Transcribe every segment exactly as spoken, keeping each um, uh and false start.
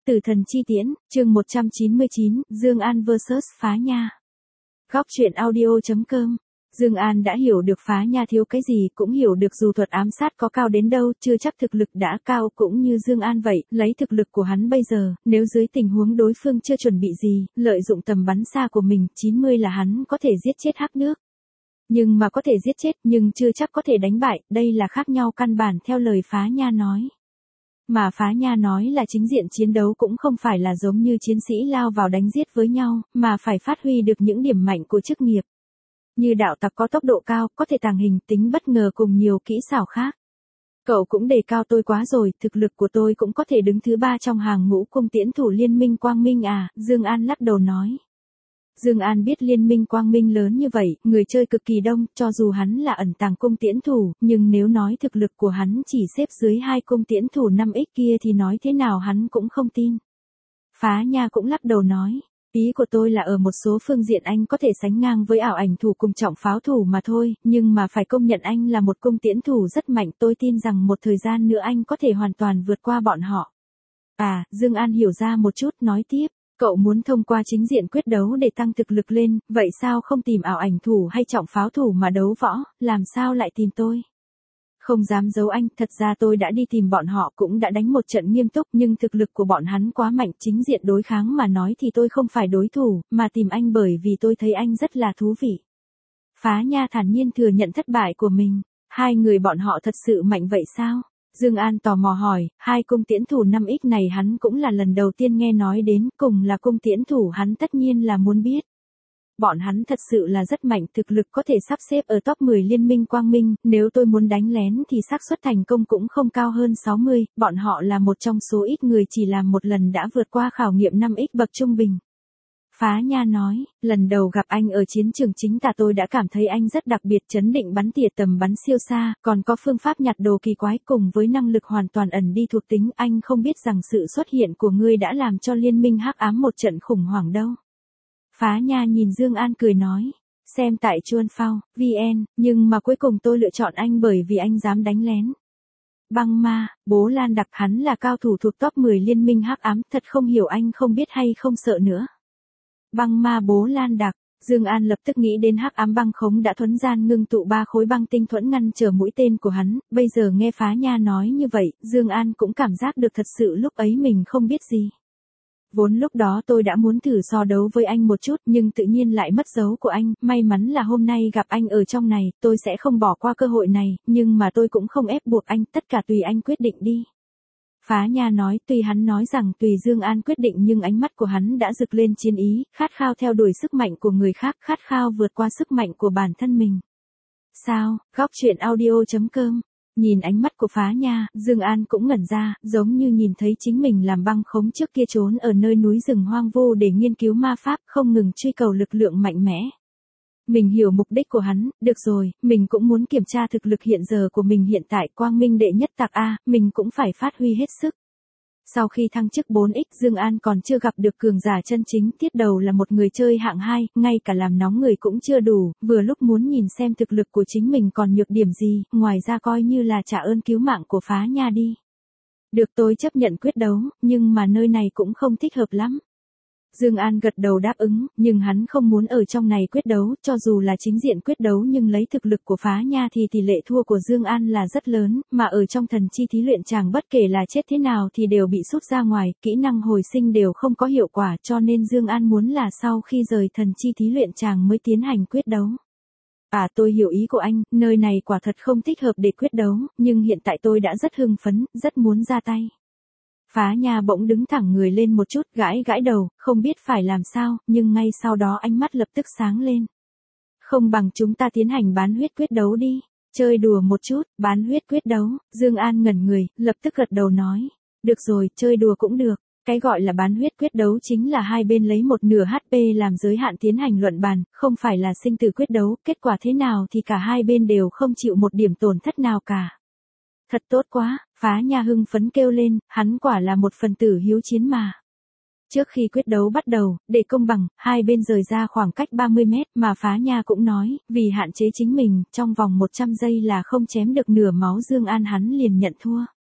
Tử thần chi tiễn, chương một trăm chín mươi chín, Dương An versus Phá Nha. Góc truyện audio chấm com. Dương An đã hiểu được Phá Nha thiếu cái gì, cũng hiểu được dù thuật ám sát có cao đến đâu, chưa chắc thực lực đã cao, cũng như Dương An vậy, lấy thực lực của hắn bây giờ, nếu dưới tình huống đối phương chưa chuẩn bị gì, lợi dụng tầm bắn xa của mình, chín mươi là hắn có thể giết chết Hắc Nước. Nhưng mà có thể giết chết, nhưng chưa chắc có thể đánh bại, đây là khác nhau căn bản theo lời Phá Nha nói. Mà Phá Nha nói là chính diện chiến đấu cũng không phải là giống như chiến sĩ lao vào đánh giết với nhau, mà phải phát huy được những điểm mạnh của chức nghiệp. Như đạo tặc có tốc độ cao, có thể tàng hình, tính bất ngờ cùng nhiều kỹ xảo khác. Cậu cũng đề cao tôi quá rồi, thực lực của tôi cũng có thể đứng thứ ba trong hàng ngũ cung tiễn thủ liên minh Quang Minh à, Dương An lắc đầu nói. Dương An biết liên minh Quang Minh lớn như vậy, người chơi cực kỳ đông, cho dù hắn là ẩn tàng cung tiễn thủ, nhưng nếu nói thực lực của hắn chỉ xếp dưới hai cung tiễn thủ năm x kia thì nói thế nào hắn cũng không tin. Phá Nha cũng lắc đầu nói, ý của tôi là ở một số phương diện anh có thể sánh ngang với ảo ảnh thủ cùng trọng pháo thủ mà thôi, nhưng mà phải công nhận anh là một cung tiễn thủ rất mạnh, tôi tin rằng một thời gian nữa anh có thể hoàn toàn vượt qua bọn họ. À, Dương An hiểu ra một chút, nói tiếp. Cậu muốn thông qua chính diện quyết đấu để tăng thực lực lên, vậy sao không tìm ảo ảnh thủ hay trọng pháo thủ mà đấu võ, làm sao lại tìm tôi? Không dám giấu anh, thật ra tôi đã đi tìm bọn họ cũng đã đánh một trận nghiêm túc nhưng thực lực của bọn hắn quá mạnh, chính diện đối kháng mà nói thì tôi không phải đối thủ, mà tìm anh bởi vì tôi thấy anh rất là thú vị. Phá Nha thản nhiên thừa nhận thất bại của mình, hai người bọn họ thật sự mạnh vậy sao? Dương An tò mò hỏi, hai cung tiễn thủ năm x này hắn cũng là lần đầu tiên nghe nói đến, cùng là cung tiễn thủ hắn tất nhiên là muốn biết. Bọn hắn thật sự là rất mạnh, thực lực có thể sắp xếp ở top mười liên minh Quang Minh, nếu tôi muốn đánh lén thì xác suất thành công cũng không cao hơn sáu mươi, bọn họ là một trong số ít người chỉ làm một lần đã vượt qua khảo nghiệm năm x bậc trung bình. Phá Nha nói, lần đầu gặp anh ở chiến trường chính tà tôi đã cảm thấy anh rất đặc biệt, trấn định bắn tỉa tầm bắn siêu xa, còn có phương pháp nhặt đồ kỳ quái cùng với năng lực hoàn toàn ẩn đi thuộc tính, anh không biết rằng sự xuất hiện của ngươi đã làm cho liên minh hắc ám một trận khủng hoảng đâu. Phá Nha nhìn Dương An cười nói, xem tại Chuan Phao, vn, nhưng mà cuối cùng tôi lựa chọn anh bởi vì anh dám đánh lén. Băng Ma, bố Lan Đặc hắn là cao thủ thuộc top mười liên minh hắc ám, thật không hiểu anh không biết hay không sợ nữa. Băng Ma bố Lan Đặc, Dương An lập tức nghĩ đến hắc ám băng khống đã thuần gian ngưng tụ ba khối băng tinh thuẫn ngăn trở mũi tên của hắn, bây giờ nghe Phá Nha nói như vậy, Dương An cũng cảm giác được thật sự lúc ấy mình không biết gì. Vốn lúc đó tôi đã muốn thử so đấu với anh một chút nhưng tự nhiên lại mất dấu của anh, may mắn là hôm nay gặp anh ở trong này, tôi sẽ không bỏ qua cơ hội này, nhưng mà tôi cũng không ép buộc anh, tất cả tùy anh quyết định đi. Phá Nha nói, tuy hắn nói rằng tùy Dương An quyết định nhưng ánh mắt của hắn đã rực lên chiến ý, khát khao theo đuổi sức mạnh của người khác, khát khao vượt qua sức mạnh của bản thân mình. Sao, góc truyện audio chấm com. Nhìn ánh mắt của Phá Nha, Dương An cũng ngẩn ra, giống như nhìn thấy chính mình làm băng khống trước kia trốn ở nơi núi rừng hoang vu để nghiên cứu ma pháp, không ngừng truy cầu lực lượng mạnh mẽ. Mình hiểu mục đích của hắn, được rồi, mình cũng muốn kiểm tra thực lực hiện giờ của mình hiện tại, Quang Minh đệ nhất tặc a, mình cũng phải phát huy hết sức. Sau khi thăng chức bốn x, Dương An còn chưa gặp được cường giả chân chính, tiết đầu là một người chơi hạng hai, ngay cả làm nóng người cũng chưa đủ, vừa lúc muốn nhìn xem thực lực của chính mình còn nhược điểm gì, ngoài ra coi như là trả ơn cứu mạng của Phá Nha đi. Được, tôi chấp nhận quyết đấu, nhưng mà nơi này cũng không thích hợp lắm. Dương An gật đầu đáp ứng, nhưng hắn không muốn ở trong này quyết đấu, cho dù là chính diện quyết đấu nhưng lấy thực lực của Phá Nha thì tỷ lệ thua của Dương An là rất lớn, mà ở trong thần chi thí luyện chàng bất kể là chết thế nào thì đều bị sút ra ngoài, kỹ năng hồi sinh đều không có hiệu quả, cho nên Dương An muốn là sau khi rời thần chi thí luyện chàng mới tiến hành quyết đấu. À, tôi hiểu ý của anh, nơi này quả thật không thích hợp để quyết đấu, nhưng hiện tại tôi đã rất hưng phấn, rất muốn ra tay. Phá Nha bỗng đứng thẳng người lên một chút, gãi gãi đầu, không biết phải làm sao, nhưng ngay sau đó ánh mắt lập tức sáng lên. Không bằng chúng ta tiến hành bán huyết quyết đấu đi, chơi đùa một chút, bán huyết quyết đấu, Dương An ngẩn người, lập tức gật đầu nói, được rồi, chơi đùa cũng được, cái gọi là bán huyết quyết đấu chính là hai bên lấy một nửa hát pê làm giới hạn tiến hành luận bàn, không phải là sinh tử quyết đấu, kết quả thế nào thì cả hai bên đều không chịu một điểm tổn thất nào cả. Thật tốt quá, Phá Nha hưng phấn kêu lên, hắn quả là một phần tử hiếu chiến mà. Trước khi quyết đấu bắt đầu, để công bằng, hai bên rời ra khoảng cách ba mươi mét mà Phá Nha cũng nói, vì hạn chế chính mình, trong vòng một trăm giây là không chém được nửa máu Dương An hắn liền nhận thua.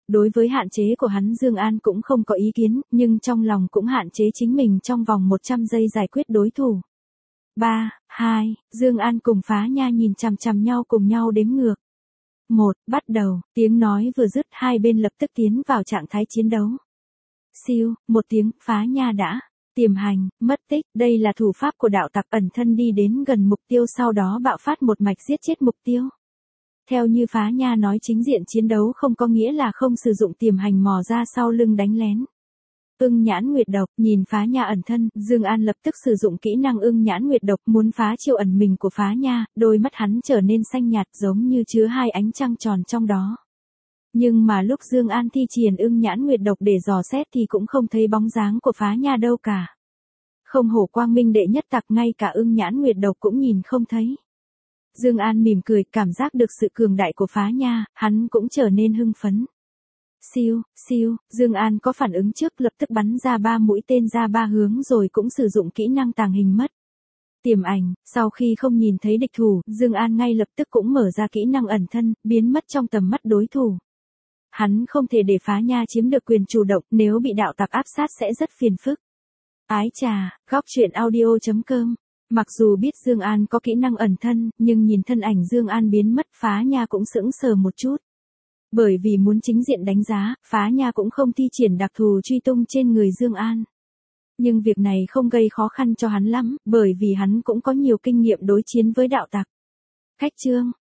Đối với hạn chế của hắn Dương An cũng không có ý kiến, nhưng trong lòng cũng hạn chế chính mình trong vòng một trăm giây giải quyết đối thủ. ba, hai, Dương An cùng Phá Nha nhìn chằm chằm nhau cùng nhau đếm ngược. một, bắt đầu, tiếng nói vừa dứt hai bên lập tức tiến vào trạng thái chiến đấu. Siêu, một tiếng, Phá Nha đã tiềm hành, mất tích, đây là thủ pháp của đạo tặc ẩn thân đi đến gần mục tiêu sau đó bạo phát một mạch giết chết mục tiêu. Theo như Phá Nha nói chính diện chiến đấu không có nghĩa là không sử dụng tiềm hành mò ra sau lưng đánh lén. Ưng nhãn nguyệt độc, nhìn Phá Nha ẩn thân, Dương An lập tức sử dụng kỹ năng ưng nhãn nguyệt độc muốn phá chiêu ẩn mình của Phá Nha, đôi mắt hắn trở nên xanh nhạt giống như chứa hai ánh trăng tròn trong đó. Nhưng mà lúc Dương An thi triển ưng nhãn nguyệt độc để dò xét thì cũng không thấy bóng dáng của Phá Nha đâu cả. Không hổ quang minh đệ nhất tặc ngay cả ưng nhãn nguyệt độc cũng nhìn không thấy. Dương An mỉm cười, cảm giác được sự cường đại của Phá Nha, hắn cũng trở nên hưng phấn. Siêu, siêu, Dương An có phản ứng trước lập tức bắn ra ba mũi tên ra ba hướng rồi cũng sử dụng kỹ năng tàng hình mất. Tiềm ảnh, sau khi không nhìn thấy địch thủ, Dương An ngay lập tức cũng mở ra kỹ năng ẩn thân, biến mất trong tầm mắt đối thủ. Hắn không thể để Phá Nha chiếm được quyền chủ động, nếu bị đạo tặc áp sát sẽ rất phiền phức. Ái chà, góc truyện audio chấm com. Mặc dù biết Dương An có kỹ năng ẩn thân, nhưng nhìn thân ảnh Dương An biến mất Phá Nha cũng sững sờ một chút. Bởi vì muốn chính diện đánh giá, Phá Nha cũng không thi triển đặc thù truy tung trên người Dương An. Nhưng việc này không gây khó khăn cho hắn lắm, bởi vì hắn cũng có nhiều kinh nghiệm đối chiến với đạo tặc. Khách chương